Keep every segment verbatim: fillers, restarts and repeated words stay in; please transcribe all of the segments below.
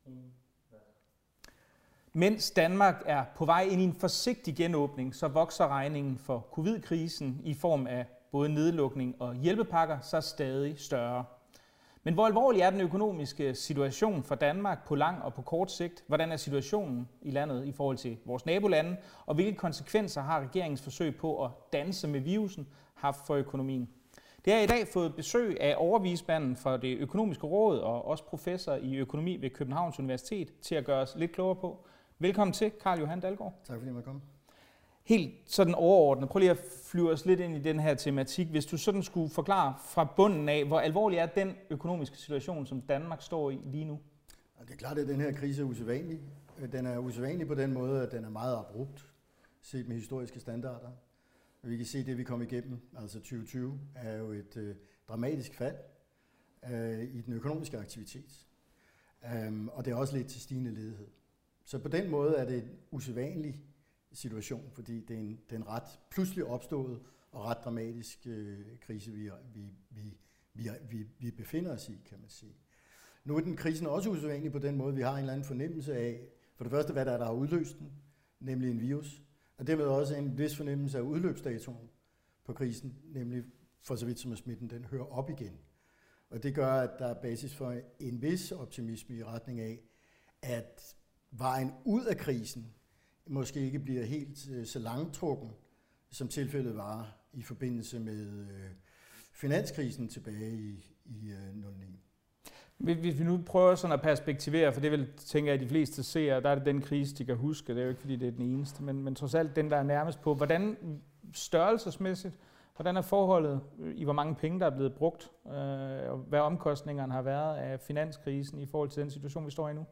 Mens Danmark er på vej ind i en forsigtig genåbning, så vokser regningen for covid-krisen i form af både nedlukning og hjælpepakker så stadig større. Men hvor alvorlig er den økonomiske situation for Danmark på lang og på kort sigt? Hvordan er situationen i landet i forhold til vores nabolande? Og hvilke konsekvenser har regeringens forsøg på at danse med virusen haft for økonomien? Det har i dag fået besøg af overvismanden for Det Økonomiske Råd og også professor i økonomi ved Københavns Universitet til at gøre os lidt klogere på. Velkommen til, Carl Johan Dalgaard. Tak fordi jeg måtte komme. Helt sådan overordnet, prøv lige at flyve os lidt ind i den her tematik. Hvis du sådan skulle forklare fra bunden af, hvor alvorlig er den økonomiske situation, som Danmark står i lige nu? Det er klart, at den her krise er usædvanlig. Den er usædvanlig på den måde, at den er meget abrupt, set med historiske standarder. Vi kan se, at det, vi kom igennem, altså tyve tyve, er jo et øh, dramatisk fald øh, i den økonomiske aktivitet. Um, og det er også lidt til stigende ledighed. Så på den måde er det en usædvanlig situation, fordi det er en, det er en ret pludselig opstået og ret dramatisk øh, krise, vi, vi, vi, vi, vi, vi befinder os i, kan man sige. Nu er den krisen også usædvanlig på den måde, vi har en eller anden fornemmelse af, for det første, hvad der er, der har udløst den, nemlig en virus, og dermed også en vis fornemmelse af udløbsdatoen på krisen, nemlig for så vidt som at smitten den hører op igen. Og det gør, at der er basis for en vis optimisme i retning af, at vejen ud af krisen måske ikke bliver helt øh, så langtrukken, som tilfældet var i forbindelse med øh, finanskrisen tilbage i, i øh, nul ni. Hvis vi nu prøver sådan at perspektivere, for det vil, tænker jeg, at de fleste ser, der er det den krise, de kan huske, det er jo ikke fordi, det er den eneste, men, men trods alt den, der er nærmest på, hvordan størrelsesmæssigt, hvordan er forholdet i, hvor mange penge, der er blevet brugt, øh, og hvad omkostningerne har været af finanskrisen i forhold til den situation, vi står i nu?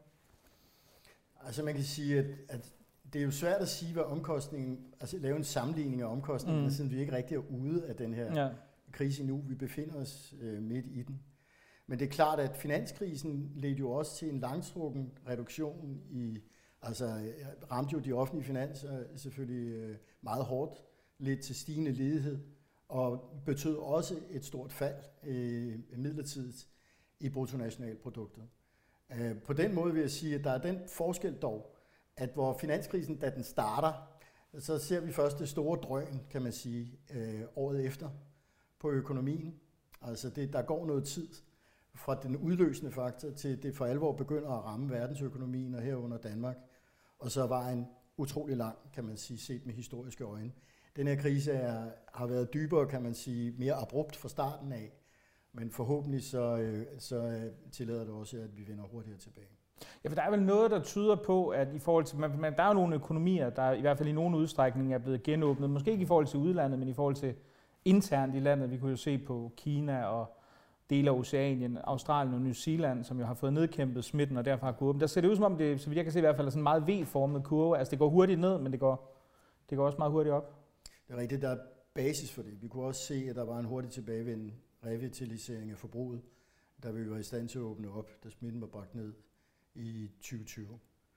Altså man kan sige, at, at det er jo svært at sige, hvad omkostningen, altså lave en sammenligning af omkostningerne, mm. siden vi ikke rigtig er ude af den her ja. krise endnu. Vi befinder os øh, midt i den. Men det er klart, at finanskrisen ledte jo også til en langtrukken reduktion i, altså ramte jo de offentlige finanser selvfølgelig øh, meget hårdt, lidt til stigende ledighed, og betød også et stort fald øh, midlertidigt i bruttonationalproduktet. Øh, på den måde vil jeg sige, at der er den forskel dog, at hvor finanskrisen, da den starter, så ser vi først det store drøn, kan man sige, øh, året efter på økonomien. Altså det, der går noget tid fra den udløsende faktor til det for alvor begynder at ramme verdensøkonomien og herunder Danmark. Og så var en utrolig lang, kan man sige, set med historiske øjne. Den her krise er, har været dybere, kan man sige, mere abrupt fra starten af, men forhåbentlig så, øh, så tillader det også, at vi vender hurtigere tilbage. Ja, for der er vel noget, der tyder på, at i forhold til, man, der er jo nogle økonomier, der i hvert fald i nogen udstrækning er blevet genåbnet, måske ikke i forhold til udlandet, men i forhold til internt i landet. Vi kunne jo se på Kina og dele af Oceanien, Australien og New Zealand, som jo har fået nedkæmpet smitten og derfor har gået. Der ser det ud som om, det, så vidt jeg kan se i hvert fald, er sådan en meget V-formet kurve. Altså det går hurtigt ned, men det går, det går også meget hurtigt op. Det er rigtigt, der er basis for det. Vi kunne også se, at der var en hurtig tilbagevendende revitalisering af forbruget, der vi var i stand til at åbne op, da smitten var bragt ned i tyve tyve.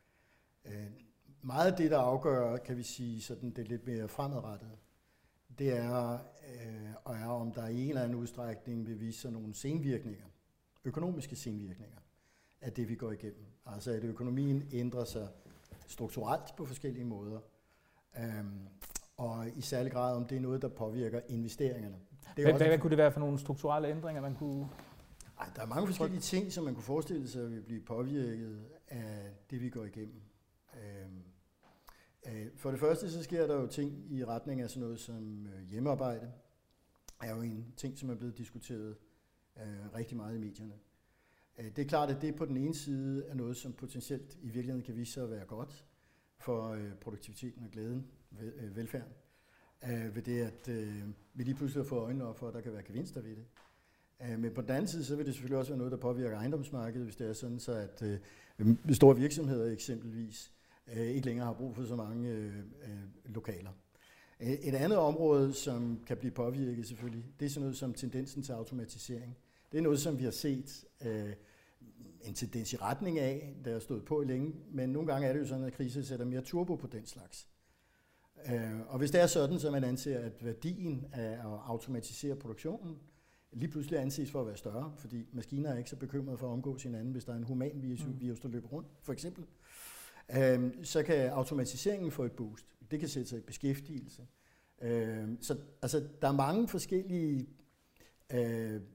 Meget af det, der afgør, kan vi sige, sådan det lidt mere fremadrettet, det er, øh, og er, om der i en eller anden udstrækning vil vise sig nogle senvirkninger, økonomiske senvirkninger af det, vi går igennem. Altså at økonomien ændrer sig strukturelt på forskellige måder, øhm, og i særlig grad om det er noget, der påvirker investeringerne. Det hvad, også, hvad kunne det være for nogle strukturelle ændringer, man kunne... Ej, der er mange forskellige ting, som man kunne forestille sig vil blive påvirket af det, vi går igennem. Øhm, For det første så sker der jo ting i retning af sådan noget som hjemmearbejde, er jo en ting, som er blevet diskuteret øh, rigtig meget i medierne. Det er klart, at det på den ene side er noget, som potentielt i virkeligheden kan vise sig at være godt for øh, produktiviteten og glæden ved øh, velfærden. Øh, ved det, at øh, vi lige pludselig har fået øjnene op for, at der kan være gevinster ved det. Øh, men på den anden side, så vil det selvfølgelig også være noget, der påvirker ejendomsmarkedet, hvis det er sådan, så at øh, store virksomheder eksempelvis ikke længere har brug for så mange øh, lokaler. Et andet område, som kan blive påvirket selvfølgelig, det er sådan noget som tendensen til automatisering. Det er noget, som vi har set øh, en tendens i retning af, der har stået på længe, men nogle gange er det jo sådan, at kriser sætter mere turbo på den slags. Øh, og hvis det er sådan, så man anser, at værdien af at automatisere produktionen lige pludselig anses for at være større, fordi maskiner er ikke så bekymrede for at omgås hinanden, hvis der er en human virus, mm. virus der løber rundt, for eksempel. Øhm, så kan automatiseringen få et boost. Det kan sætte sig i beskæftigelse. Øhm, så altså, der er mange forskellige øh, øh,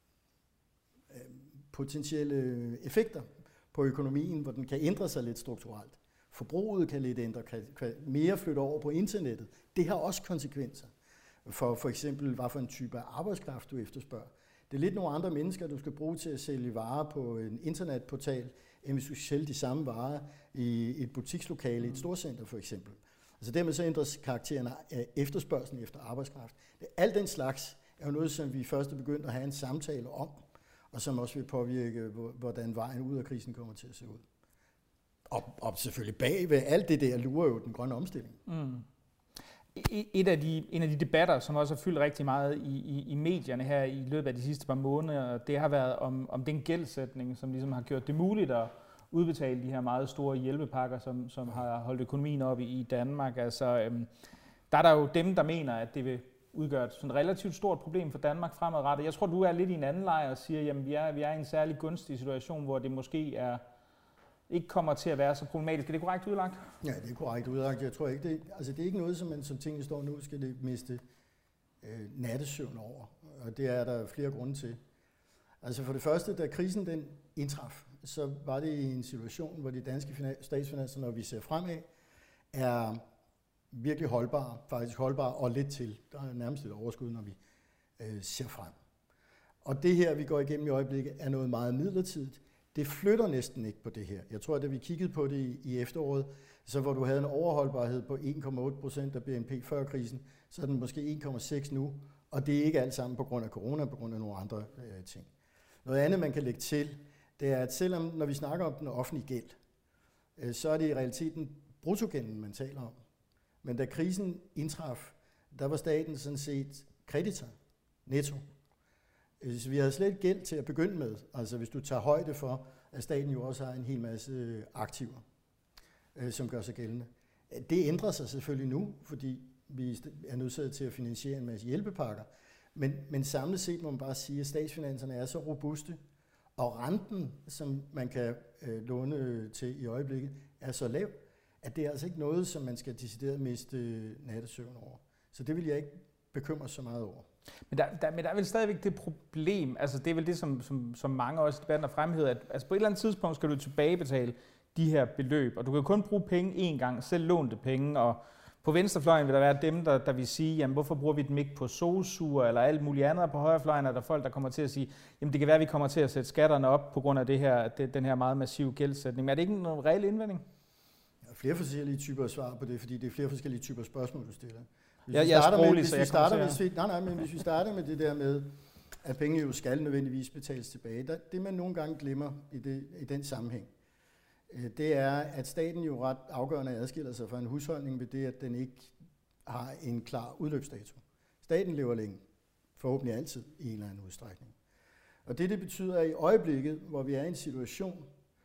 potentielle effekter på økonomien, hvor den kan ændre sig lidt strukturelt. Forbruget kan lidt ændre, kan, kan mere flytte over på internettet. Det har også konsekvenser for for eksempel, hvad for en type af arbejdskraft du efterspørger. Det er lidt nogle andre mennesker, du skal bruge til at sælge varer på en internetportal, end hvis du skal sælge de samme varer i et butikslokale i et storcenter for eksempel. Altså dermed så ændres karakteren af efterspørgselen efter arbejdskraft. Alt den slags er jo noget, som vi først er begyndt at have en samtale om, og som også vil påvirke, hvordan vejen ud af krisen kommer til at se ud. Og, og selvfølgelig bag ved alt det der lurer jo den grønne omstilling. Mm. Et af de, en af de debatter, som også har fyldt rigtig meget i, i, i medierne her i løbet af de sidste par måneder, det har været om, om den gældsætning, som ligesom har gjort det muligt at udbetale de her meget store hjælpepakker, som, som har holdt økonomien op i, i Danmark. Altså, øhm, der er der jo dem, der mener, at det vil udgøre et sådan relativt stort problem for Danmark fremadrettet. Jeg tror, du er lidt i en anden lejr og siger, at vi er, vi er i en særlig gunstig situation, hvor det måske er ikke kommer til at være så problematisk. Er det korrekt udlagt? Ja, det er korrekt udlagt. Jeg tror ikke, det, altså det er ikke noget, som man som tingene står nu, skal det miste øh, nattesøvn over. Og det er der flere grunde til. Altså for det første, da krisen den indtraf, så var det i en situation, hvor de danske statsfinanser, når vi ser fremad, er virkelig holdbare, faktisk holdbare og lidt til. Der er nærmest et overskud, når vi øh, ser frem. Og det her, vi går igennem i øjeblikket, er noget meget midlertidigt. Det flytter næsten ikke på det her. Jeg tror, at da vi kiggede på det i, i efteråret, så hvor du havde en overholdbarhed på en komma otte procent af B N P før krisen, så er den måske en komma seks nu, og det er ikke alt sammen på grund af corona, på grund af nogle andre øh, ting. Noget andet, man kan lægge til, det er, at selvom når vi snakker om den offentlige gæld, øh, så er det i realiteten bruttogælden, man taler om. Men da krisen indtraf, der var staten sådan set kreditor, netto. Så vi havde slet gæld til at begynde med, altså hvis du tager højde for, at staten jo også har en hel masse aktiver, øh, som gør sig gældende. Det ændrer sig selvfølgelig nu, fordi vi er nødsaget til at finansiere en masse hjælpepakker, men, men samlet set må man bare sige, at statsfinanserne er så robuste, og renten, som man kan øh, låne til i øjeblikket, er så lav, at det er altså ikke noget, som man skal decideret miste nattesøvn over. Så det vil jeg ikke bekymre så meget over. Men der, der, men der er vel stadigvæk det problem, altså det er vel det, som, som, som mange også i debatten har fremhævet, at altså på et eller andet tidspunkt skal du tilbagebetale de her beløb, og du kan kun bruge penge én gang, selv lånte penge, og på venstrefløjen vil der være dem, der, der vil sige, jamen hvorfor bruger vi dem ikke på sosuer eller alt muligt andet, og på højrefløjen er der folk, der kommer til at sige, jamen det kan være, at vi kommer til at sætte skatterne op på grund af det her, det, den her meget massive gældsætning. Men er det ikke en reel indvending? Der er flere forskellige typer svar på det, fordi det er flere forskellige typer spørgsmål, du stiller. Hvis jeg, jeg er sproglig, med, så jeg starter, kommer hvis vi, nej, nej, men hvis vi starter med det der med, at penge jo skal nødvendigvis betales tilbage, der, det man nogle gange glemmer i, det, i den sammenhæng, det er, at staten jo ret afgørende adskiller sig fra en husholdning ved det, at den ikke har en klar udløbsdato. Staten lever længe, forhåbentlig altid i en eller anden udstrækning. Og det, det betyder, at i øjeblikket, hvor vi er i en situation,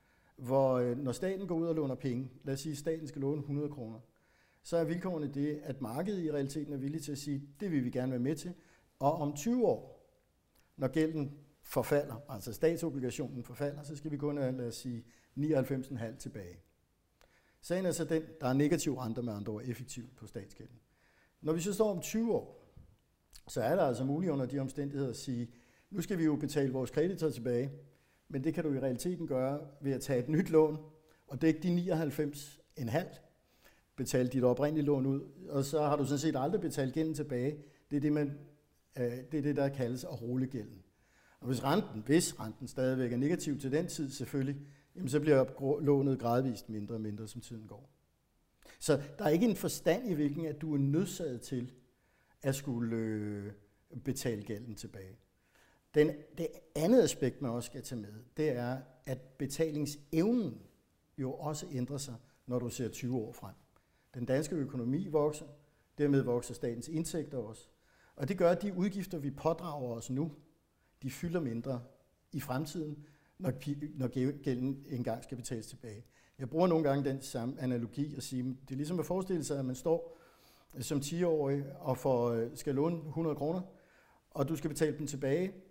hvor når staten går ud og låner penge, lad os sige, at staten skal låne hundrede kroner, så er vilkårene det, at markedet i realiteten er villig til at sige, det vil vi gerne være med til. Og om tyve år, når gælden forfalder, altså statsobligationen forfalder, så skal vi kun have, lad os sige, nioghalvfems komma fem tilbage. Sagen er så den, der er negativ renter med andre ord effektivt på statsgælden. Når vi så står om tyve år, så er der altså muligt under de omstændigheder at sige, nu skal vi jo betale vores kreditor tilbage, men det kan du i realiteten gøre ved at tage et nyt lån og dække de nioghalvfems komma fem, betale dit oprindelige lån ud, og så har du sådan set aldrig betalt gælden tilbage. Det er det, man, øh, det, er det der kaldes at rulle gælden. Og hvis renten, hvis renten stadigvæk er negativ til den tid selvfølgelig, jamen så bliver lånet gradvist mindre og mindre, som tiden går. Så der er ikke en forstand i, hvilken at du er nødsaget til at skulle øh, betale gælden tilbage. Den, det andet aspekt, man også skal tage med, det er, at betalingsevnen jo også ændrer sig, når du ser tyve år frem. Den danske økonomi vokser, dermed vokser statens indtægter også. Og det gør, at de udgifter, vi pådrager os nu, de fylder mindre i fremtiden, når, når gælden engang skal betales tilbage. Jeg bruger nogle gange den samme analogi at sige, det er ligesom at forestille sig, at man står som ti-årig og får, skal låne hundrede kroner, og du skal betale dem tilbage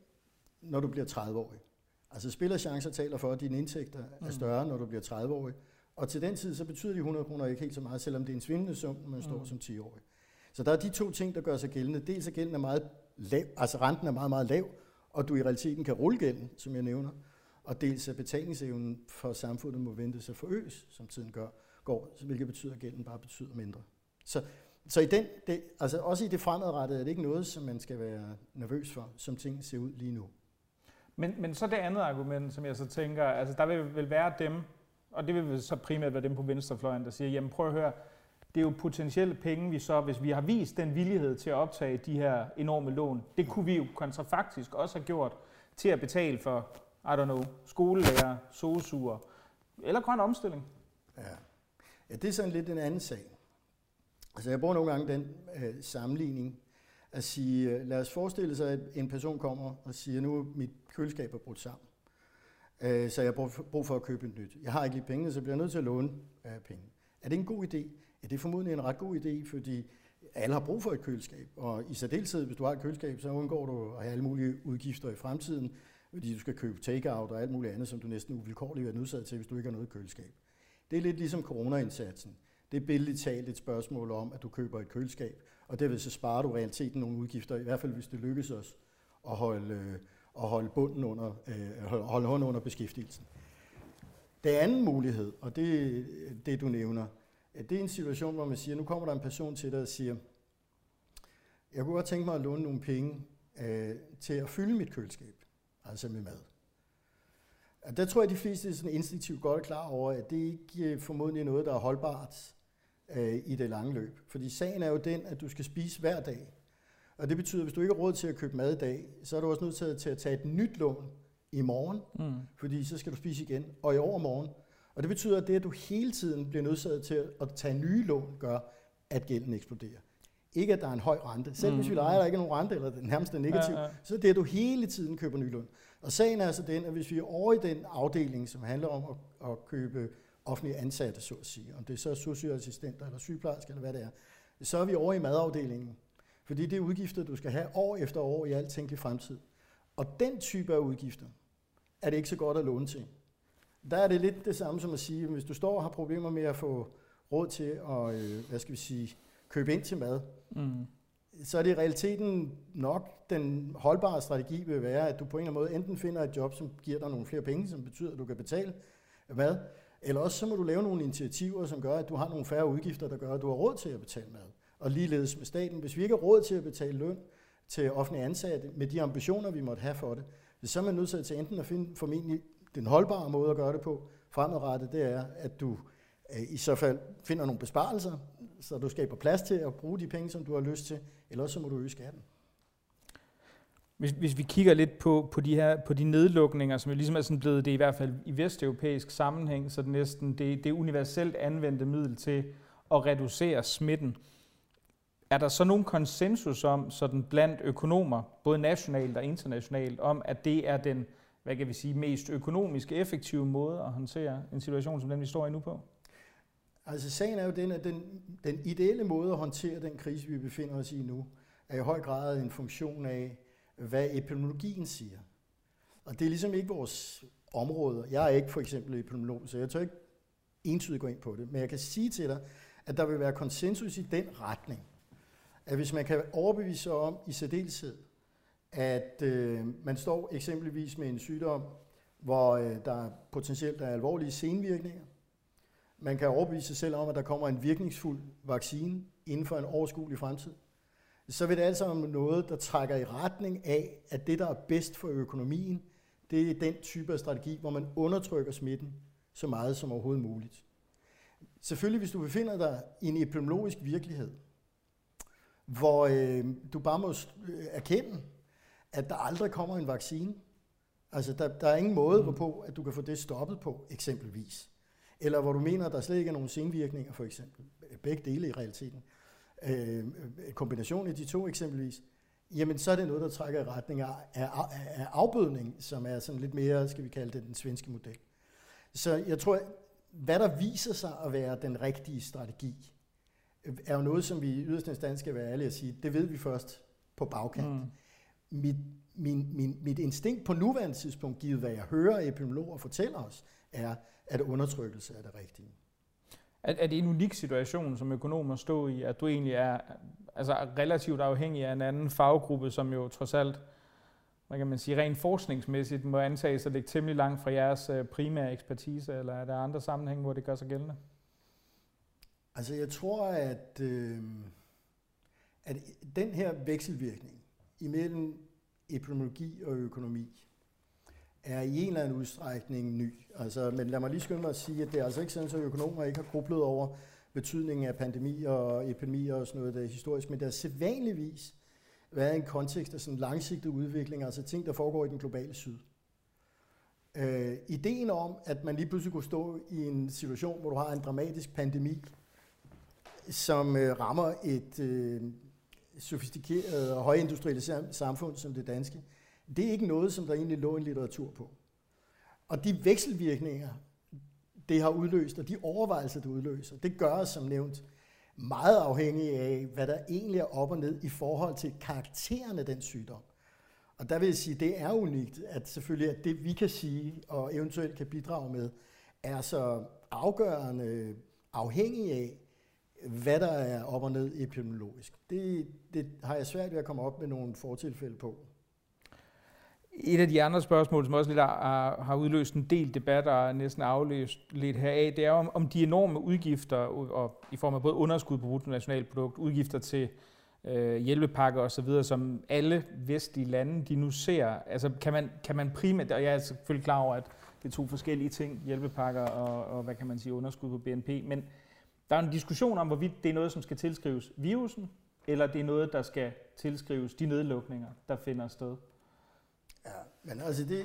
når du bliver tredive-årig. Altså spillerchancer taler for, at dine indtægter er større, når du bliver tredive-årig. Og til den tid, så betyder de hundrede kroner ikke helt så meget, selvom det er en svimlende sum, når man står mm. som ti-årig. Så der er de to ting, der gør sig gældende. Dels er gælden er meget lav, altså renten er meget, meget lav, og du i realiteten kan rulle gælden, som jeg nævner. Og dels er betalingsevnen for samfundet må vente sig forøges, som tiden gør, går, hvilket betyder, at gælden bare betyder mindre. Så, så i den, det, altså også i det fremadrettede er det ikke noget, som man skal være nervøs for, som ting ser ud lige nu. Men, men så det andet argument, som jeg så tænker, altså der vil vel være dem, og det vil så primært være dem på venstrefløjen, der siger, jamen prøv at høre, det er jo potentielle penge, vi så, hvis vi har vist den villighed til at optage de her enorme lån, det kunne vi jo kontrafaktisk også have gjort til at betale for, I don't know, skolelærer, sosuer eller grøn omstilling. Ja. ja, det er sådan lidt en anden sag. Altså jeg bruger nogle gange den øh, sammenligning at sige, øh, lad os forestille sig, at en person kommer og siger, nu er mit køleskab er brudt sammen, øh, så jeg har brug for at købe et nyt. Jeg har ikke lige pengene, så bliver jeg nødt til at låne øh, penge. Er det en god idé? Ja, det er formodentlig en ret god idé, fordi alle har brug for et køleskab, og i særdeleshed, hvis du har et køleskab, så undgår du at have alle mulige udgifter i fremtiden, fordi du skal købe take-out og alt muligt andet, som du næsten uvilkårligt er nødsaget til, hvis du ikke har noget køleskab. Det er lidt ligesom corona-indsatsen. Det er billedligt talt et spørgsmål om, at du køber et køleskab, og derved så sparer du realiteten nogle udgifter, i hvert fald hvis det lykkes os at holde, øh, at holde bunden under, øh, holde hånden under beskæftigelsen. Det anden mulighed, og det det du nævner, det er en situation, hvor man siger, nu kommer der en person til dig og siger, jeg kunne godt tænke mig at låne nogle penge øh, til at fylde mit køleskab, altså med mad. Og der tror jeg, at de fleste sådan instinktivt godt er klar over, at det ikke er formodentlig noget, der er holdbart øh, i det lange løb. Fordi sagen er jo den, at du skal spise hver dag. Og det betyder, at hvis du ikke har råd til at købe mad i dag, så er du også nødt til at, til at tage et nyt lån i morgen, mm. fordi så skal du spise igen, og i overmorgen. Og det betyder, at det, at du hele tiden bliver nødsaget til at tage nye lån, gør, at gælden eksploderer. Ikke at der er en høj rente. Selv mm. hvis vi leger, der ikke er nogen rente, eller den nærmest er negativ, ja, ja. Så er det, at du hele tiden køber nye lån. Og sagen er altså den, at hvis vi er over i den afdeling, som handler om at, at købe offentlige ansatte, så at sige, om det er så socioassistenter eller sygeplejersker, eller hvad det er, så er vi over i madafdelingen. Fordi det er udgifter, du skal have år efter år i alt tænkelig fremtid. Og den type af udgifter er det ikke så godt at låne til. Der er det lidt det samme som at sige, at hvis du står og har problemer med at få råd til at, øh, hvad skal vi sige, købe ind til mad, mm. så er det i realiteten nok den holdbare strategi vil være, at du på en eller anden måde enten finder et job, som giver dig nogle flere penge, som betyder, at du kan betale mad, eller også så må du lave nogle initiativer, som gør, at du har nogle færre udgifter, der gør, at du har råd til at betale mad. Og ligeledes med staten, hvis vi ikke har råd til at betale løn til offentlige ansatte, med de ambitioner, vi måtte have for det, så er man nødt til enten at finde formentlig den holdbare måde at gøre det på fremadrettet, det er, at du øh, i så fald finder nogle besparelser, så du skaber plads til at bruge de penge, som du har lyst til, eller også så må du øge skatten. Hvis, hvis vi kigger lidt på, på, de her, på de nedlukninger, som jo ligesom er sådan blevet det i hvert fald i vesteuropæisk sammenhæng, så det næsten det, det universelt anvendte middel til at reducere smitten. Er der så nogen konsensus om, sådan blandt økonomer, både nationalt og internationalt, om at det er den, hvad kan vi sige, mest økonomisk effektive måde at håndtere en situation som den, vi står i nu på? Altså sagen er jo den, at den, den ideelle måde at håndtere den krise, vi befinder os i nu, er i høj grad en funktion af, hvad epidemiologien siger. Og det er ligesom ikke vores område. Jeg er ikke for eksempel epidemiolog, så jeg tør ikke entydigt gå ind på det. Men jeg kan sige til dig, at der vil være konsensus i den retning. At hvis man kan overbevise sig om i særdeleshed, at øh, man står eksempelvis med en sygdom, hvor øh, der potentielt er alvorlige senvirkninger. Man kan overbevise sig selv om, at der kommer en virkningsfuld vaccine inden for en overskuelig fremtid. Så vil det altså om noget, der trækker i retning af, at det, der er bedst for økonomien, det er den type af strategi, hvor man undertrykker smitten så meget som overhovedet muligt. Selvfølgelig, hvis du befinder dig i en epidemiologisk virkelighed, hvor øh, du bare må erkende, at der aldrig kommer en vaccine. Altså, der, der er ingen måde, hvorpå at du kan få det stoppet på, eksempelvis. Eller hvor du mener, at der slet ikke er nogen senvirkninger, for eksempel. Begge dele i realiteten. Øh, kombination af de to, eksempelvis. Jamen, så er det noget, der trækker i retning af, af, af afbødning, som er sådan lidt mere, skal vi kalde det, den svenske model. Så jeg tror, hvad der viser sig at være den rigtige strategi, er jo noget, som vi i yderste instans skal være ærlige at sige, det ved vi først på bagkant. Mm. mit, min, min, mit instinkt på nuværende tidspunkt, givet hvad jeg hører epidemiologer fortæller os, er, at undertrykkelse er det rigtige. Er, er det en unik situation som økonom at stå i, at du egentlig er altså relativt afhængig af en anden faggruppe, som jo trods alt, hvad kan man sige, rent forskningsmæssigt må antages at ligge temmelig langt fra jeres primære ekspertise, eller er der andre sammenhænge, hvor det gør sig gældende? Altså jeg tror, at, øh, at den her vekselvirkning imellem epidemiologi og økonomi er i en eller anden udstrækning ny. Altså, men lad mig lige skynde mig at sige, at det er altså ikke sådan, at økonomer ikke har grublet over betydningen af pandemier og epidemier og sådan noget, der er historisk, men der er sædvanligvis været en kontekst af sådan langsigtet udvikling, altså ting, der foregår i den globale syd. Øh, ideen om, at man lige pludselig kunne stå i en situation, hvor du har en dramatisk pandemi, som øh, rammer et øh, sofistikeret og højindustrialiseret samfund som det danske, det er ikke noget, som der egentlig lå en litteratur på. Og de vekselvirkninger, det har udløst, og de overvejelser, det udløser, det gør os, som nævnt, meget afhængige af, hvad der egentlig er op og ned i forhold til karakteren af den sygdom. Og der vil jeg sige, det er unikt, at selvfølgelig at det, vi kan sige og eventuelt kan bidrage med, er så afgørende afhængig af, hvad der er op og ned epidemiologisk. Det, det har jeg svært ved at komme op med nogle fortilfælde på. Et af de andre spørgsmål, som også lidt har, har udløst en del debat og næsten afløst lidt heraf, det er om, om de enorme udgifter, og i form af både underskud på bruttonationalprodukt, udgifter til øh, hjælpepakker osv., som alle vestlige lande de nu ser. Altså kan man, kan man primært, og jeg er selvfølgelig klar over, at det er to forskellige ting, hjælpepakker og, og hvad kan man sige, underskud på B N P, men der er en diskussion om, hvorvidt det er noget, som skal tilskrives virusen, eller det er noget, der skal tilskrives de nedlukninger, der finder sted. Ja, men altså det,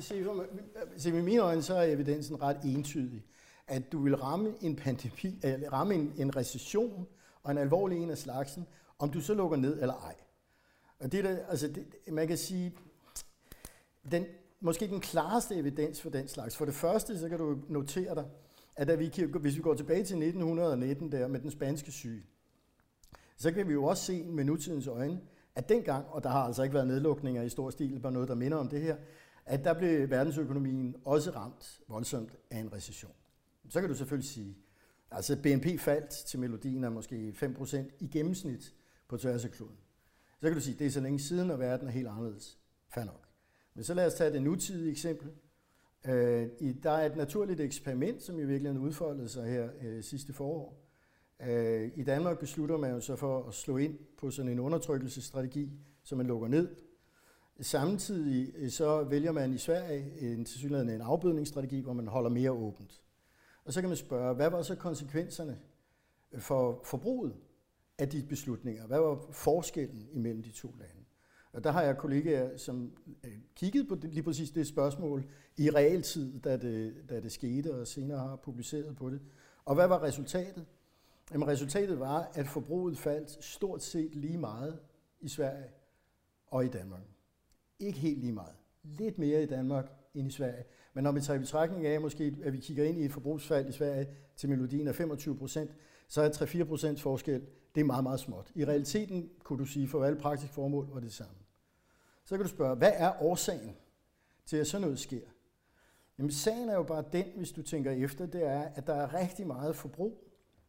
se med mine øjne, så er evidensen ret entydig, at du vil ramme en pandemi, eller ramme en, en recession og en alvorlig en af slagsen, om du så lukker ned eller ej. Og det der, altså det, man kan sige, den, måske den klareste evidens for den slags. For det første, så kan du notere dig, at da vi, hvis vi går tilbage til nitten nitten der med den spanske syge, så kan vi jo også se med nutidens øjne, at dengang, og der har altså ikke været nedlukninger i stor stil, bare noget, der minder om det her, at der blev verdensøkonomien også ramt voldsomt af en recession. Så kan du selvfølgelig sige, altså B N P faldt til melodien af måske fem procent i gennemsnit på tværs af kloden. Så kan du sige, det er så længe siden, og verden er helt anderledes. Fair nok. Men så lad os tage det nutidige eksempel. Øh, der er et naturligt eksperiment, som i virkeligheden udfoldede sig her øh, sidste forår. Øh, I Danmark beslutter man jo så for at slå ind på sådan en undertrykkelsesstrategi, som man lukker ned. Samtidig øh, så vælger man i Sverige en, tilsyneladende en afbødningsstrategi, hvor man holder mere åbent. Og så kan man spørge, hvad var så konsekvenserne for forbruget af de beslutninger? Hvad var forskellen imellem de to lande? Og der har jeg kollegaer, som kiggede på det, lige præcis det spørgsmål i realtid, da det, da det skete, og senere har publiceret på det. Og hvad var resultatet? Jamen, resultatet var, at forbruget faldt stort set lige meget i Sverige og i Danmark. Ikke helt lige meget. Lidt mere i Danmark end i Sverige. Men når vi tager i betragtning af, måske, at vi kigger ind i et forbrugsfald i Sverige til melodien af femogtyve procent, så er tre til fire procent forskel. Det er meget, meget småt. I realiteten kunne du sige, for alle praktiske formål var det samme. Så kan du spørge, hvad er årsagen til, at sådan noget sker? Jamen, sagen er jo bare den, hvis du tænker efter, det er, at der er rigtig meget forbrug,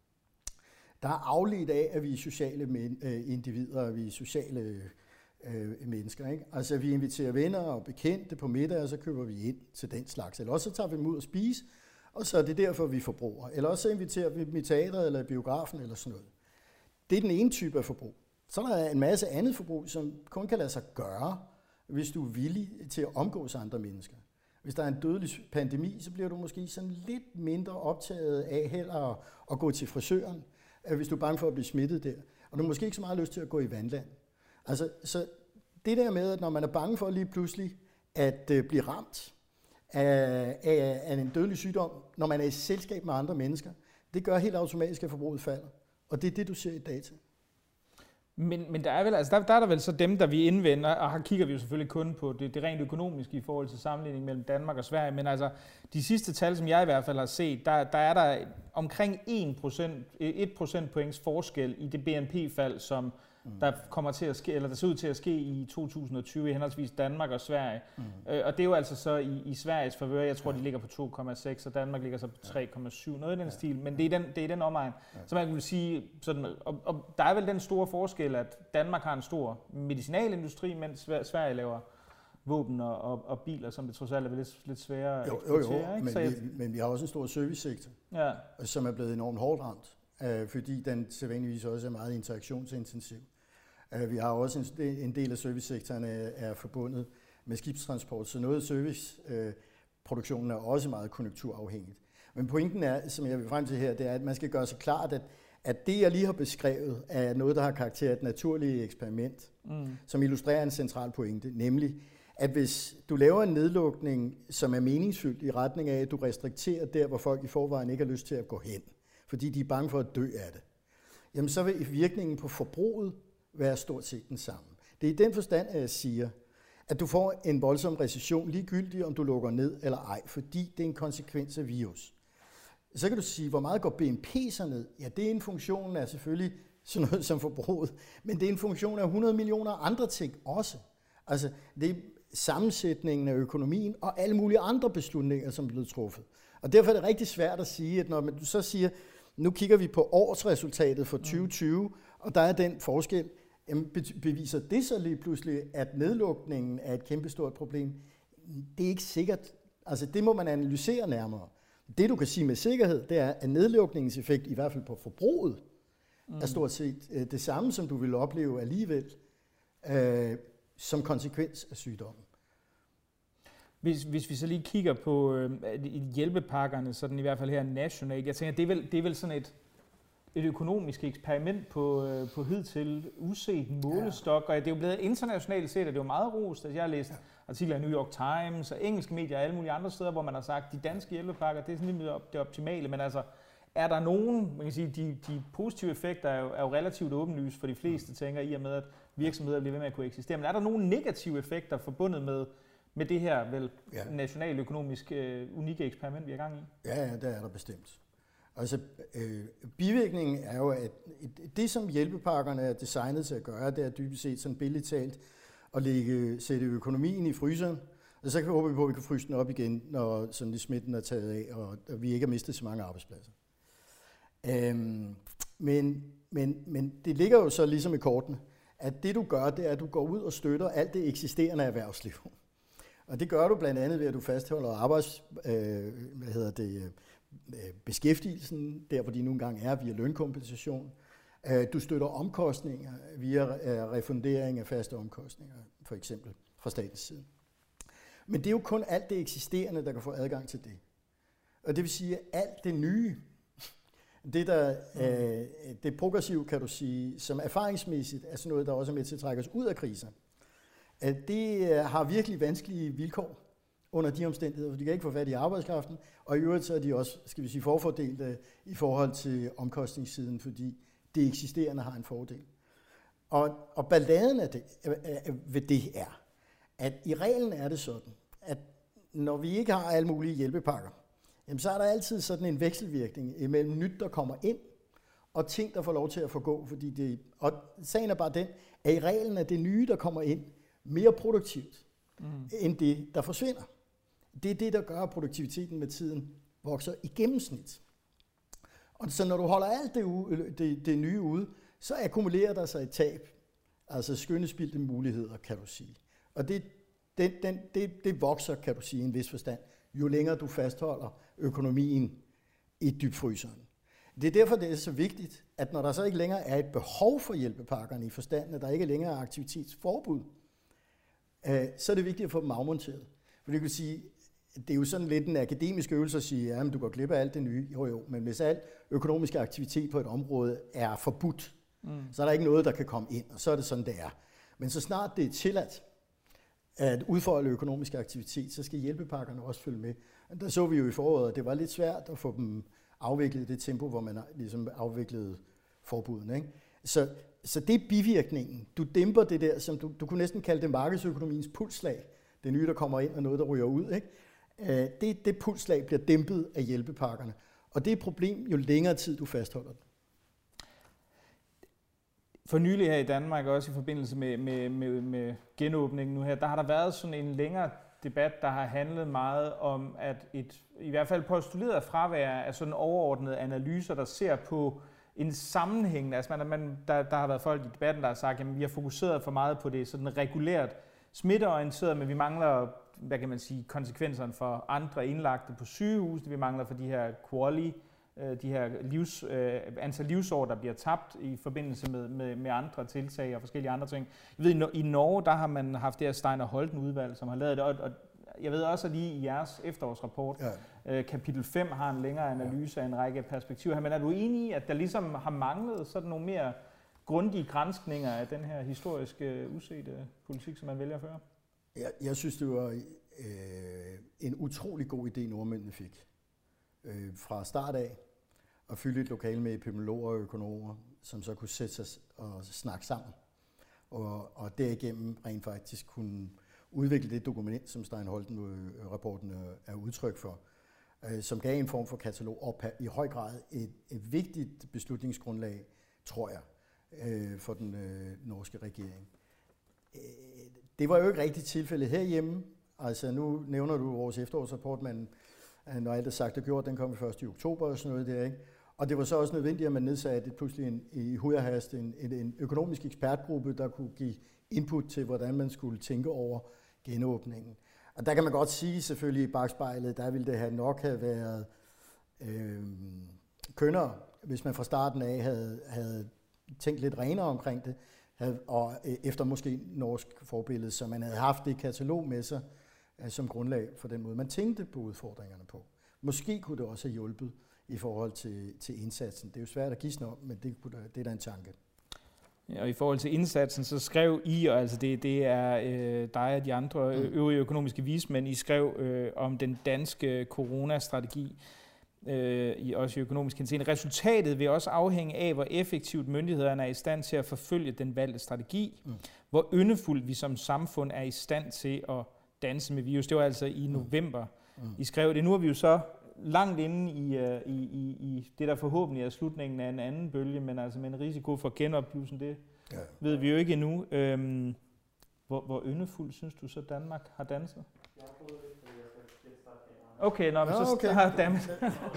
der er afledt af, at vi er sociale men, øh, individer, og vi er sociale øh, mennesker. Ikke? Altså, vi inviterer venner og bekendte på middag, og så køber vi ind til den slags. Eller også så tager vi dem ud og spise, og så er det derfor, vi forbruger. Eller også så inviterer vi dem i teatret eller i biografen eller sådan noget. Det er den ene type af forbrug. Så er der en masse andet forbrug, som kun kan lade sig gøre, hvis du er villig til at omgås andre mennesker. Hvis der er en dødelig pandemi, så bliver du måske sådan lidt mindre optaget af heller at, at gå til frisøren, hvis du er bange for at blive smittet der. Og du har måske ikke så meget lyst til at gå i vandland. Altså, så det der med, at når man er bange for lige pludselig at uh, blive ramt af, af, af en dødelig sygdom, når man er i selskab med andre mennesker, det gør helt automatisk, at forbruget falder. Og det er det, du ser i data. Men, men der er vel, altså der, der er der vel så dem, der vi indvender, og her kigger vi jo selvfølgelig kun på det, det rent økonomiske i forhold til sammenligning mellem Danmark og Sverige, men altså de sidste tal, som jeg i hvert fald har set, der, der er der omkring en procent, et procentpoints forskel i det B N P-fald, som mm. der kommer til at ske, eller der ser ud til at ske i to tusind og tyve i henholdsvis Danmark og Sverige. Mm. Øh, og det er jo altså så i, i Sveriges favør. Jeg tror, ja. de ligger på to komma seks, og Danmark ligger så på tre komma syv, noget i den ja. stil. Men det er den, det er den omegn. Ja. Så man kan sige, sådan, og, og der er vel den store forskel, at Danmark har en stor medicinalindustri, mens Sverige laver våben og, og, og biler, som det trods alt er lidt, lidt sværere at eksportere. Jo, jo, jo. Men, jeg... vi, men vi har også en stor servicesektor, ja. som er blevet enormt hårdt ramt, øh, fordi den sædvanligvis også er meget interaktionsintensiv. Øh, vi har også en, en del af servicesektoren er, er forbundet med skibstransport, så noget af serviceproduktionen øh, er også meget konjunkturafhængigt. Men pointen er, som jeg vil frem til her, det er, at man skal gøre sig klart, at, at det, jeg lige har beskrevet, er noget, der har karakter af et naturligt eksperiment, mm. som illustrerer en central pointe, nemlig at hvis du laver en nedlukning, som er meningsfyldt i retning af, at du restrikterer der, hvor folk i forvejen ikke har lyst til at gå hen, fordi de er bange for at dø af det, jamen så vil virkningen på forbruget være stort set den samme. Det er i den forstand, at jeg siger, at du får en voldsom recession, ligegyldigt om du lukker ned eller ej, fordi det er en konsekvens af virus. Så kan du sige, hvor meget går B N P så ned? Ja, det er en funktion af selvfølgelig sådan noget som forbruget, men det er en funktion af hundrede millioner andre ting også. Altså, det er sammensætningen af økonomien og alle mulige andre beslutninger, som er blevet truffet. Og derfor er det rigtig svært at sige, at når du så siger, nu kigger vi på årsresultatet for tyve tyve, og der er den forskel, jamen beviser det så lige pludselig, at nedlukningen er et kæmpestort problem? Det er ikke sikkert. Altså, det må man analysere nærmere. Det, du kan sige med sikkerhed, det er, at nedlukningens effekt, i hvert fald på forbruget, mm. er stort set det samme, som du vil opleve alligevel, øh, som konsekvens af sygdommen. Hvis, hvis vi så lige kigger på øh, hjælpepakkerne, sådan i hvert fald her nationalt, jeg tænker, det er vel, det er vel sådan et, et økonomisk eksperiment på, øh, på hidtil uset målestok, ja. Og det er jo blevet internationalt set, og det er jo meget rost. Altså, jeg har læst ja. artikler i New York Times og engelske medier og alle mulige andre steder, hvor man har sagt, at de danske hjælpepakker, det er sådan lidt det optimale, men altså, er der nogen, man kan sige, de, de positive effekter er jo, er jo relativt åbenlyst for de fleste, tænker i og med, at virksomheder bliver ved med at kunne eksistere. Men er der nogle negative effekter forbundet med, med det her vel ja. nationaløkonomisk øh, unikke eksperiment, vi er i gang i? Ja, ja, det er der bestemt. Altså, øh, bivirkningen er jo, at det, som hjælpepakkerne er designet til at gøre, det er dybest set sådan billigt talt at lægge, sætte økonomien i fryseren, og så kan vi håbe på, at vi kan fryse den op igen, når sådan de smitten er taget af, og, og vi ikke har mistet så mange arbejdspladser. Øhm, men, men, men det ligger jo så ligesom i kortene, at det du gør, det er, at du går ud og støtter alt det eksisterende erhvervsliv. Og det gør du blandt andet ved, at du fastholder arbejds, øh, hvad hedder det, øh, beskæftigelsen, der hvor de nogle gange er, via lønkompensation. Øh, du støtter omkostninger via øh, refundering af faste omkostninger, for eksempel fra statens side. Men det er jo kun alt det eksisterende, der kan få adgang til det. Og det vil sige, at alt det nye, det der øh, det progressive, kan du sige, som erfaringsmæssigt er sådan noget, der også er med til at trække os ud af kriser, at det har virkelig vanskelige vilkår under de omstændigheder, for de kan ikke få fat i arbejdskraften, og i øvrigt så er de også, skal vi sige, forfordelte i forhold til omkostningssiden, fordi det eksisterende har en fordel. Og, og balladen af det, ved det er, at i reglen er det sådan, at når vi ikke har alle mulige hjælpepakker, jamen så er der altid sådan en vekselvirkning imellem nyt, der kommer ind, og ting, der får lov til at forgå, fordi det, og sagen er bare den, at i reglen er det nye, der kommer ind, mere produktivt, mm. end det, der forsvinder. Det er det, der gør, at produktiviteten med tiden vokser i gennemsnit. Og så når du holder alt det, ude, det, det nye ude, så akkumulerer der sig et tab, altså skønnespildte muligheder, kan du sige. Og det, den, den, det, det vokser, kan du sige, i en vis forstand, jo længere du fastholder økonomien i dybfryseren. Det er derfor, det er så vigtigt, at når der så ikke længere er et behov for hjælpepakkerne i forstanden, at der ikke længere er aktivitetsforbud, så er det vigtigt at få dem afmonteret. For det kan sige, det er jo sådan lidt en akademisk øvelse at sige, ja, men du går glip af alt det nye. Jo jo, men hvis al økonomisk aktivitet på et område er forbudt, mm. så er der ikke noget, der kan komme ind, og så er det sådan, det er. Men så snart det er tilladt at udfolde økonomisk aktivitet, så skal hjælpepakkerne også følge med. Og der så vi jo i foråret, at det var lidt svært at få dem afviklet i det tempo, hvor man ligesom afviklede forbudene, ikke? Så, så det er bivirkningen. Du dæmper det der, som du, du kunne næsten kalde det markedsøkonomiens pulsslag. Det nye, der kommer ind, og noget, der ryger ud, ikke? Det, det pulsslag bliver dæmpet af hjælpepakkerne. Og det er et problem, jo længere tid du fastholder den. For nylig her i Danmark, også i forbindelse med, med, med, med genåbningen nu her, der har der været sådan en længere debat, der har handlet meget om, at et, i hvert fald postuleret fravær af sådan overordnede analyser, der ser på en sammenhæng. Altså man, man, der, der har været folk i debatten, der har sagt, at vi har fokuseret for meget på det sådan regulært smitteorienteret, men vi mangler, hvad kan man sige, konsekvenserne for andre indlagte på sygehus. Vi mangler for de her quali, de her livs, øh, antal livsår, der bliver tabt i forbindelse med, med, med andre tiltag og forskellige andre ting. Jeg ved, i Norge, der har man haft det her Steiner Holten-udvalg, som har lavet det, og, og jeg ved også, at lige i jeres efterårsrapport, ja. øh, kapitel fem har en længere analyse af en række perspektiver her, men er du enig i, at der ligesom har manglet sådan nogle mere grundige granskninger af den her historiske usete politik, som man vælger at føre? Jeg, jeg synes, det var øh, en utrolig god idé, nordmændene fik. Øh, fra start af, at fylde et lokale med epidemiologer og økonomer, som så kunne sætte sig og snakke sammen, og, og derigennem rent faktisk kunne udvikle det dokument, som Steiner Holten-rapporten er udtryk for, øh, som gav en form for katalog og i høj grad et, et vigtigt beslutningsgrundlag, tror jeg, øh, for den øh, norske regering. Øh, det var jo ikke rigtigt tilfælde herhjemme. Altså nu nævner du vores efterårsrapport, men når alt er sagt og gjort, den kom først i oktober og sådan noget der, ikke? Og det var så også nødvendigt, at man nedsatte pludselig en, i hurtigst en, en, en økonomisk ekspertgruppe, der kunne give input til, hvordan man skulle tænke over genåbningen. Og der kan man godt sige selvfølgelig i bagspejlet, der ville det have nok have været øh, kønnere, hvis man fra starten af havde, havde tænkt lidt renere omkring det, havde, og efter måske norsk forbillede, så man havde haft det katalog med sig øh, som grundlag for den måde, man tænkte på udfordringerne på. Måske kunne det også have hjulpet i forhold til, til indsatsen. Det er jo svært at gisne om, men det, det er da en tanke. Ja, og i forhold til indsatsen, så skrev I, og altså det, det er øh, dig og de andre mm. øvrige økonomiske vismænd, I skrev øh, om den danske coronastrategi, øh, i, også i økonomisk henseende. Resultatet vil også afhænge af, hvor effektivt myndighederne er i stand til at forfølge den valgte strategi, mm. hvor yndefuldt vi som samfund er i stand til at danse med virus. Det var altså i november, mm. I skrev det. Nu er vi jo så langt inde i, i, i, i det, der forhåbentlig er slutningen af en anden bølge, men altså med en risiko for genopblussen, det ja. ved vi jo ikke endnu. Øhm, hvor, hvor yndefuldt synes du så Danmark har danset? Jeg har prøvet det, fordi jeg skal genstarte kameraet. Okay, nå, men ja, så okay. har dammit.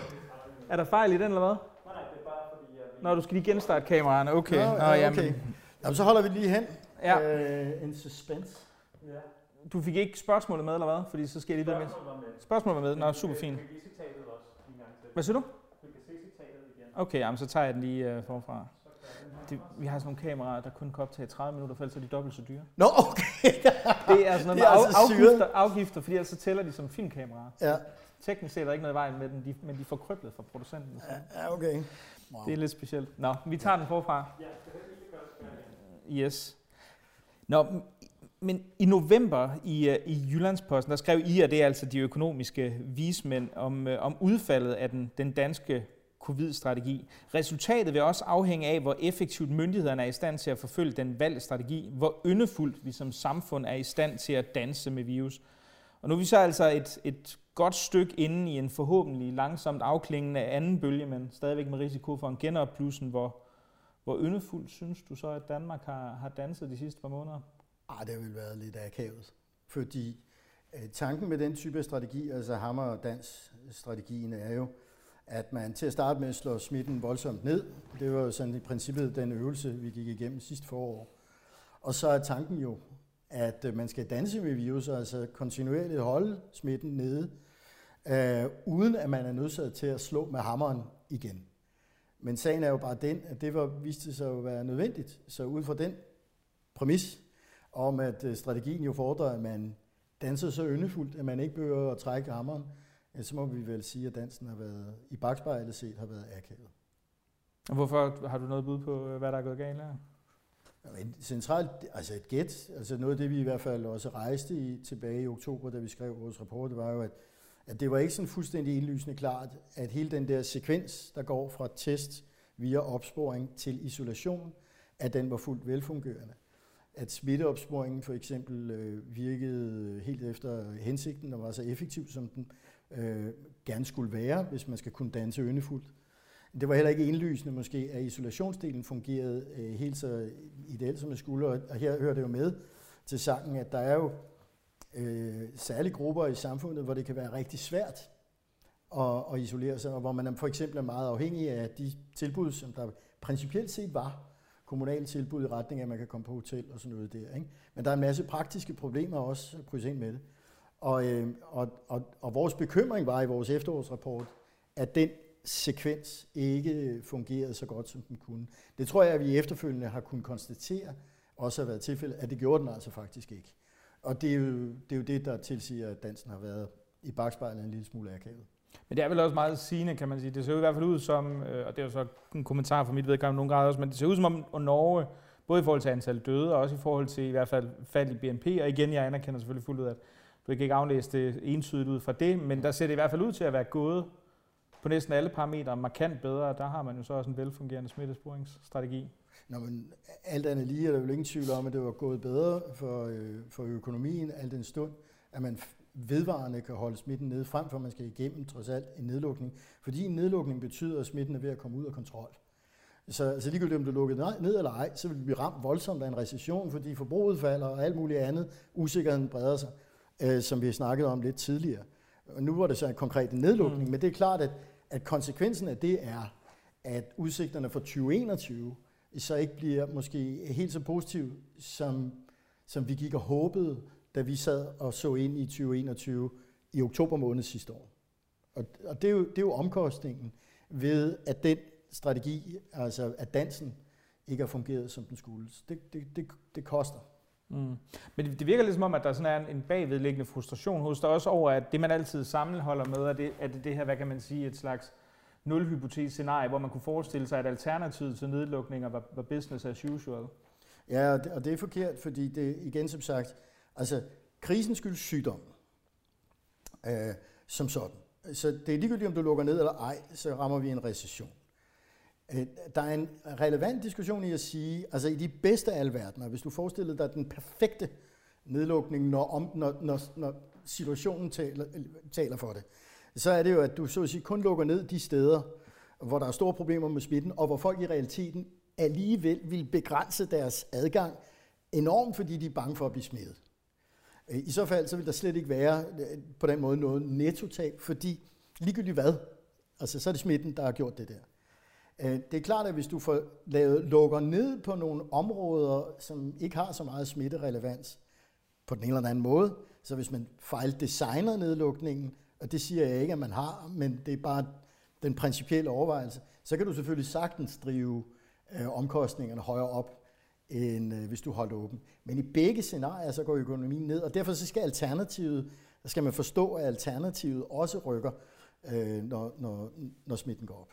Er der fejl i den, eller hvad? Nej, det er bare fordi, jeg vil... Nå, du skal lige genstarte kameraerne, okay. Ja, ja, ja, okay. Jamen. Jamen, så holder vi lige hen. Ja. Øh, en suspense. Ja. Du fik ikke spørgsmålet med, eller hvad? Fordi så skal jeg lige med. Spørgsmålet var med. Nå, super fint. Hvad siger du? Du kan se citatet igen. Okay, jamen, så tager jeg den lige uh, forfra. Det, vi har sådan nogle kameraer, der kun kan optage tredive minutter, for ellers er de dobbelt så dyre. Nå, okay. Det er sådan noget med altså afgifter, afgifter, fordi ellers så tæller de som filmkameraer. Ja. Teknisk set er der ikke noget i vejen med dem, de, men de er forkrøblet fra producenten. Så. Ja, okay. Wow. Det er lidt specielt. Nå, vi tager ja. den forfra. Ja, det kan vi gøre. Yes. Nå, men i november i, i Jyllandsposten, der skrev I, og det er altså de økonomiske vismænd, om, om udfaldet af den, den danske covid-strategi. Resultatet vil også afhænge af, hvor effektivt myndighederne er i stand til at forfølge den valgte strategi, hvor yndefuldt vi som samfund er i stand til at danse med virus. Og nu er vi så altså et, et godt stykke inde i en forhåbentlig langsomt afklingende anden bølge, men stadigvæk med risiko for en genopblussen, hvor, hvor yndefuldt synes du så, at Danmark har, har danset de sidste par måneder? Ah, det har vel været lidt akavet, fordi øh, tanken med den type af strategi, altså hammer- og dans-strategien, er jo, at man til at starte med slår smitten voldsomt ned. Det var jo sådan i princippet den øvelse, vi gik igennem sidste forår. Og så er tanken jo, at øh, man skal danse med virus, altså kontinuerligt holde smitten nede, øh, uden at man er nødsaget til at slå med hammeren igen. Men sagen er jo bare den, at det var, viste sig at være nødvendigt. Så ud fra den præmis, om at strategien jo fordrer, at man danser så yndefuldt, at man ikke behøver at trække hammeren, så må vi vel sige, at dansen har været, i bagspejlet set, har været akavet. Og hvorfor har du noget bud på, hvad der er gået galt her? Jamen, centralt, altså et gæt, altså noget af det, vi i hvert fald også rejste i, tilbage i oktober, da vi skrev vores rapport, det var jo, at, at det var ikke sådan fuldstændig indlysende klart, at hele den der sekvens, der går fra test via opsporing til isolation, at den var fuldt velfungerende. At smitteopsporingen for eksempel øh, virkede helt efter hensigten og var så effektiv, som den øh, gerne skulle være, hvis man skal kunne danse yndefuldt. Det var heller ikke indlysende måske, at isolationsdelen fungerede øh, helt så ideelt som det skulle, og her hører det jo med til sangen, at der er jo øh, særlige grupper i samfundet, hvor det kan være rigtig svært at, at isolere sig, og hvor man for eksempel er meget afhængig af de tilbud, som der principielt set var kommunale tilbud i retning af, at man kan komme på hotel og sådan noget der. Ikke? Men der er en masse praktiske problemer også at krydse ind med det. Og, øh, og, og, og vores bekymring var i vores efterårsrapport, at den sekvens ikke fungerede så godt, som den kunne. Det tror jeg, at vi efterfølgende har kunnet konstatere, også har været tilfældet, at det gjorde den altså faktisk ikke. Og det er jo det, er jo det der tilsiger, at dansen har været i bakspejlet en lille smule akavet. Men det er vel også meget sigende, kan man sige. Det ser jo i hvert fald ud som, og det er jo så en kommentar fra mit vedkommende nogle grader også, men det ser ud som om Norge, både i forhold til antal døde, og også i forhold til i hvert fald fald i B N P, og igen, jeg anerkender selvfølgelig fuldt ud, at du ikke kan aflæse det entydigt ud fra det, men der ser det i hvert fald ud til at være gået på næsten alle parametre markant bedre, og der har man jo så også en velfungerende smittesporingsstrategi. Nå, men alt andet lige er der jo ingen tvivl om, at det var gået bedre for, øh, for økonomien, al den stund, at man vedvarende kan holde smitten nede, frem for at man skal igennem trods alt en nedlukning. Fordi en nedlukning betyder, at smitten er ved at komme ud af kontrol. Så altså ligegyldigt om du lukket ned eller ej, så vil vi blive ramt voldsomt af en recession, fordi forbruget falder og alt muligt andet, usikkerheden breder sig, øh, som vi har snakket om lidt tidligere. Og nu var det så en konkret nedlukning, mm. men det er klart, at, at konsekvensen af det er, at udsigterne for tyve enogtyve så ikke bliver måske helt så positive, som, som vi gik og håbede, da vi sad og så ind i tyve enogtyve i oktober måned sidste år. Og, og det, er jo, det er jo omkostningen ved, at den strategi, altså at dansen ikke har fungeret, som den skulle. Det, det, det, det koster. Mm. Men det, det virker lidt som om, at der sådan er en, en bagvedliggende frustration hos dig også over, at det man altid sammenholder med, er det, er det, det her, hvad kan man sige, et slags nul-hypotese-scenarie, hvor man kunne forestille sig, at alternativet til nedlukninger var, var business as usual. Ja, og det, og det er forkert, fordi det igen som sagt, altså krisen skyldes sygdom øh, som sådan. Så det er ligegyldigt, om du lukker ned eller ej, så rammer vi en recession. Øh, der er en relevant diskussion i at sige, altså i de bedste af alle verdener, hvis du forestiller dig den perfekte nedlukning, når, om, når, når, når situationen taler, taler for det, så er det jo, at du så at sige kun lukker ned de steder, hvor der er store problemer med smitten, og hvor folk i realiteten alligevel vil begrænse deres adgang enormt, fordi de er bange for at blive smittet. I så fald så vil der slet ikke være på den måde noget nettotab, fordi ligegyldigt hvad, altså så er det smitten, der har gjort det der. Det er klart, at hvis du får lavet, lukker ned på nogle områder, som ikke har så meget smitterelevans på den ene eller anden måde, så hvis man fejldesigner nedlukningen, og det siger jeg ikke, at man har, men det er bare den principielle overvejelse, så kan du selvfølgelig sagtens drive øh, omkostningerne højere op, end øh, hvis du holder åben. Men i begge scenarier, så går økonomien ned, og derfor så skal alternativet, der skal man forstå, at alternativet også rykker, øh, når, når, når smitten går op.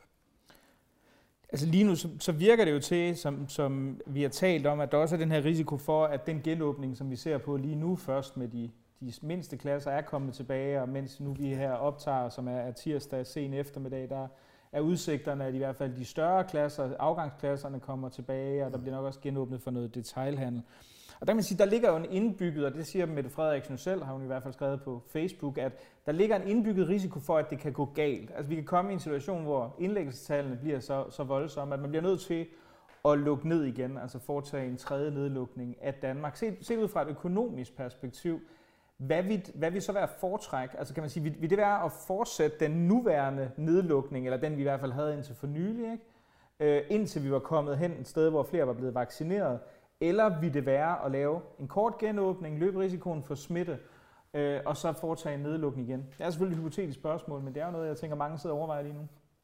Altså lige nu, så, så virker det jo til, som, som vi har talt om, at der også er den her risiko for, at den genåbning, som vi ser på lige nu først med de De mindste klasser er kommet tilbage, og mens nu vi her optager, som er tirsdag sen eftermiddag, der er udsigterne, at i hvert fald de større klasser, afgangsklasserne kommer tilbage, og der bliver nok også genåbnet for noget detailhandel. Og der kan man sige, der ligger jo en indbygget, og det siger Mette Frederiksen selv, har hun i hvert fald skrevet på Facebook, at der ligger en indbygget risiko for, at det kan gå galt. Altså vi kan komme i en situation, hvor indlæggelsestallene bliver så, så voldsomme, at man bliver nødt til at lukke ned igen, altså foretage en tredje nedlukning af Danmark. Se, se ud fra et økonomisk perspektiv, Hvad vil, hvad vil så være foretræk? Altså kan man sige, vil, vil det være at fortsætte den nuværende nedlukning, eller den vi i hvert fald havde indtil for nylig, ikke? Øh, indtil vi var kommet hen et sted, hvor flere var blevet vaccineret? Eller vil det være at lave en kort genåbning, løbe risikoen for smitte, øh, og så foretage en nedlukning igen? Det er selvfølgelig et hypotetisk spørgsmål, men det er jo noget, jeg tænker, mange sidder og overvejer lige nu.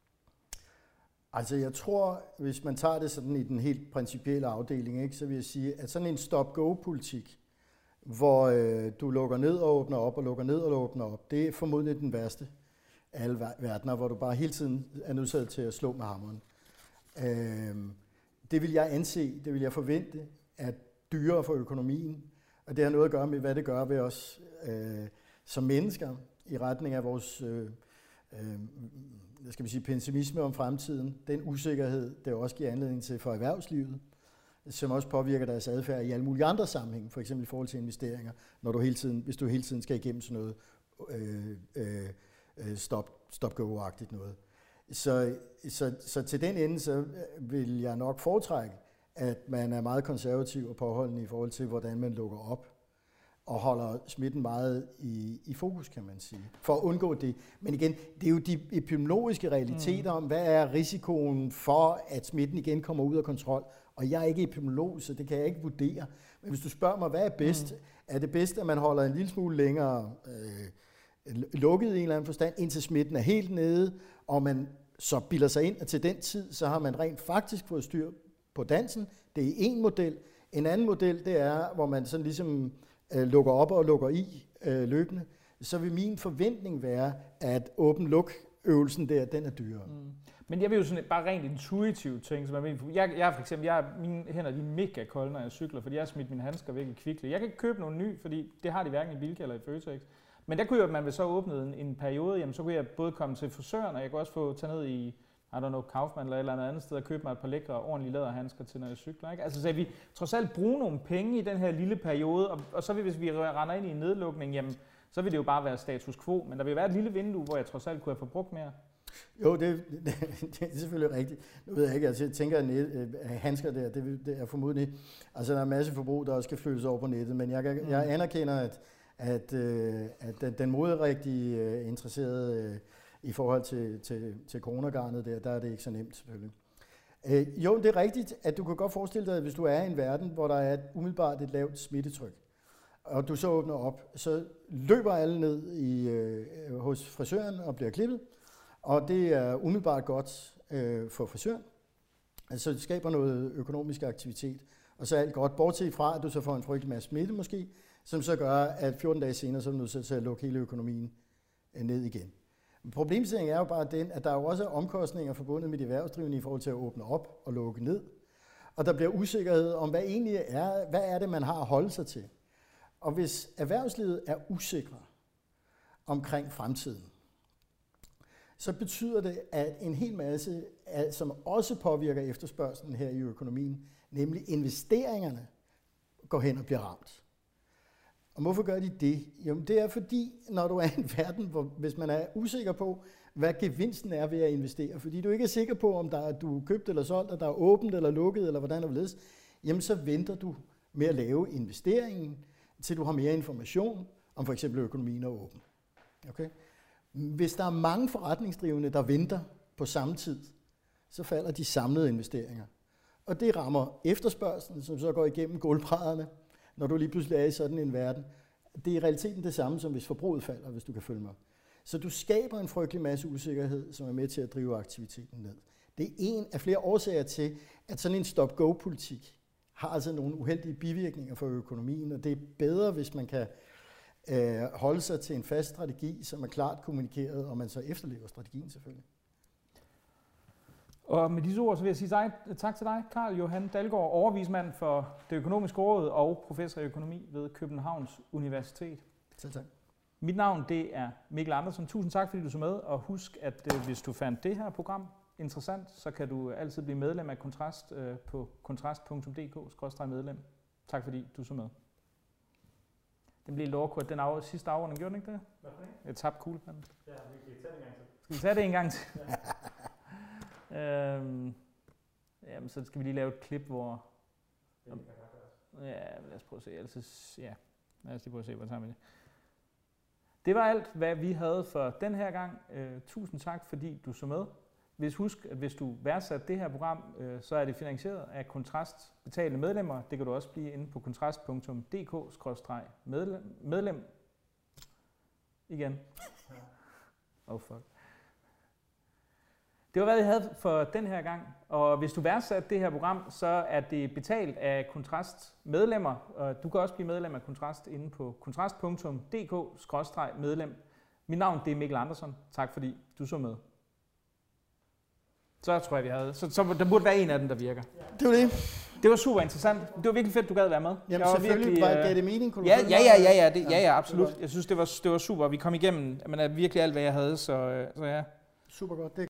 Altså jeg tror, hvis man tager det sådan i den helt principielle afdeling, ikke, så vil jeg sige, at sådan en stop-go-politik, hvor øh, du lukker ned og åbner op, og lukker ned og åbner op, det er formodentlig den værste af alle verdener, hvor du bare hele tiden er nødsaget til at slå med hammeren. Øh, det vil jeg anse, det vil jeg forvente, at dyrere for økonomien, og det har noget at gøre med, hvad det gør ved os øh, som mennesker, i retning af vores øh, øh, skal vi sige, pessimisme om fremtiden, den usikkerhed, det også giver anledning til for erhvervslivet, som også påvirker deres adfærd i alle mulige andre sammenhænge, for eksempel i forhold til investeringer, når du hele tiden, hvis du hele tiden skal igennem sådan noget øh, øh, stop, stop-go-agtigt noget. Så, så, så til den ende, så vil jeg nok foretrække, at man er meget konservativ og påholdende i forhold til, hvordan man lukker op og holder smitten meget i, i fokus, kan man sige, for at undgå det. Men igen, det er jo de epidemiologiske realiteter om, hvad er risikoen for, at smitten igen kommer ud af kontrol. Og jeg er ikke epidemiolog, så det kan jeg ikke vurdere. Men hvis du spørger mig, hvad er bedst? Mm. Er det bedst, at man holder en lille smule længere øh, lukket i en eller anden forstand, indtil smitten er helt nede, og man så bilder sig ind, at til den tid, så har man rent faktisk fået styr på dansen. Det er en model. En anden model, det er, hvor man sådan ligesom øh, lukker op og lukker i øh, løbende. Så vil min forventning være, at åben-luk-øvelsen der, den er dyrere. Mm. Men jeg vil jo sådan bare rent intuitivt tænke, som jeg, jeg, jeg for eksempel, jeg, mine hænder de er mega kolde, når jeg cykler, fordi jeg har smidt mine handsker væk i Kvickly. Jeg kan ikke købe nogen ny, fordi det har de hverken i Bilka eller i Føtex. Men der kunne jo, at man vil så åbne en, en periode, jamen så kunne jeg både komme til frisøren, og jeg kunne også få tage ned i, I don't know, Kaufmann eller et eller andet sted og købe mig et par lækre ordentlige læderhandsker til, når jeg cykler. Ikke? Altså så vi trods alt bruge nogle penge i den her lille periode, og, og så vil, hvis vi render ind i en nedlukning, jamen så vil det jo bare være status quo. Men der vil være et lille vindue, hvor jeg trods alt kunne have forbrugt mere. Jo, det, det, det er selvfølgelig rigtigt. Nu ved jeg ikke, altså jeg tænker, at handsker der, det, det er formodentlig, altså der er en masse forbrug, der også skal flyttes over på nettet, men jeg, mm. jeg anerkender, at, at, at den moderigtige interesserede i forhold til, til, til coronagarnet der, der er det ikke så nemt selvfølgelig. Øh, jo, det er rigtigt, at du kan godt forestille dig, at hvis du er i en verden, hvor der er et, umiddelbart et lavt smittetryk, og du så åbner op, så løber alle ned i, øh, hos frisøren og bliver klippet, og det er umiddelbart godt øh, for frisøren. Altså det skaber noget økonomisk aktivitet, og så er alt godt, bortset fra, at du så får en frygtelig masse smitte måske, som så gør, at fjorten dage senere, så er du nødt til at lukke hele økonomien øh, ned igen. Problemstillingen er jo bare den, at der er jo også omkostninger forbundet med de erhvervsdrivende i forhold til at åbne op og lukke ned. Og der bliver usikkerhed om, hvad egentlig er, hvad er det, man har at holde sig til. Og hvis erhvervslivet er usikre omkring fremtiden, så betyder det, at en hel masse, som også påvirker efterspørgselen her i økonomien, nemlig investeringerne, går hen og bliver ramt. Og hvorfor gør de det? Jo, det er fordi, når du er i en verden, hvor hvis man er usikker på, hvad gevinsten er ved at investere, fordi du ikke er sikker på, om der er, du er købt eller solgt, og der er åbent eller lukket, eller hvordan det vil ledes, jamen så venter du med at lave investeringen, til du har mere information om for eksempel økonomien er åben. Okay? Hvis der er mange forretningsdrivende, der venter på samme tid, så falder de samlede investeringer. Og det rammer efterspørgselen, som så går igennem gulvbrædderne, når du lige pludselig er i sådan en verden. Det er i realiteten det samme, som hvis forbruget falder, hvis du kan følge mig. Så du skaber en frygtelig masse usikkerhed, som er med til at drive aktiviteten ned. Det er en af flere årsager til, at sådan en stop-go-politik har altså nogle uheldige bivirkninger for økonomien, og det er bedre, hvis man kan øh, holde sig til en fast strategi, som er klart kommunikeret, og man så efterlever strategien selvfølgelig. Og med disse ord så vil jeg sige dig, tak til dig, Carl Johan Dalgaard, overvismand for Det Økonomiske Råd og professor i økonomi ved Københavns Universitet. Selv tak. Mit navn det er Mikkel Andersen. Tusind tak, fordi du så med, og husk, at øh, hvis du fandt det her program interessant, så kan du altid blive medlem af Kontrast øh, på kontrast punktum d k skråstreg medlem. Tak fordi du så med. Den blev lidt overkort, den af, sidste afrunding, gjorde den ikke det? Hvorfor ikke? Jeg tabte kuglepennen. Ja, vi kan tage det en gang til. Skal vi tage det en gang til? Ja. øhm, jamen, så skal vi lige lave et klip, hvor... Om, ja, lad os prøve at se. Altså, ja, lad os lige prøve at se, hvad tager vi det. Det var alt, hvad vi havde for den her gang. Øh, tusind tak, fordi du så med. Hvis husk, at hvis du værdsatte det her program, øh, så er det finansieret af Kontrast betalende medlemmer. Det kan du også blive inde på kontrast punktum d k skråstreg medlem. Igen. Oh fuck. Det var, hvad vi havde for den her gang. Og hvis du værdsatte det her program, så er det betalt af Kontrast medlemmer. Og du kan også blive medlem af Kontrast inde på kontrast punktum d k skråstreg medlem. Mit navn det er Mikkel Andersen. Tak fordi du så med. Så tror jeg, vi havde. Så, så der burde være en af dem, der virker. Det var det. Det var super interessant. Det var virkelig fedt, du gad være med. Jamen var selvfølgelig virkelig, var gav det mening. Kunne ja, ja, ja, ja, ja, det, ja, ja, absolut. Jeg synes, det var, det var super. Vi kom igennem men virkelig alt, hvad jeg havde. Så, så ja. Super godt. Det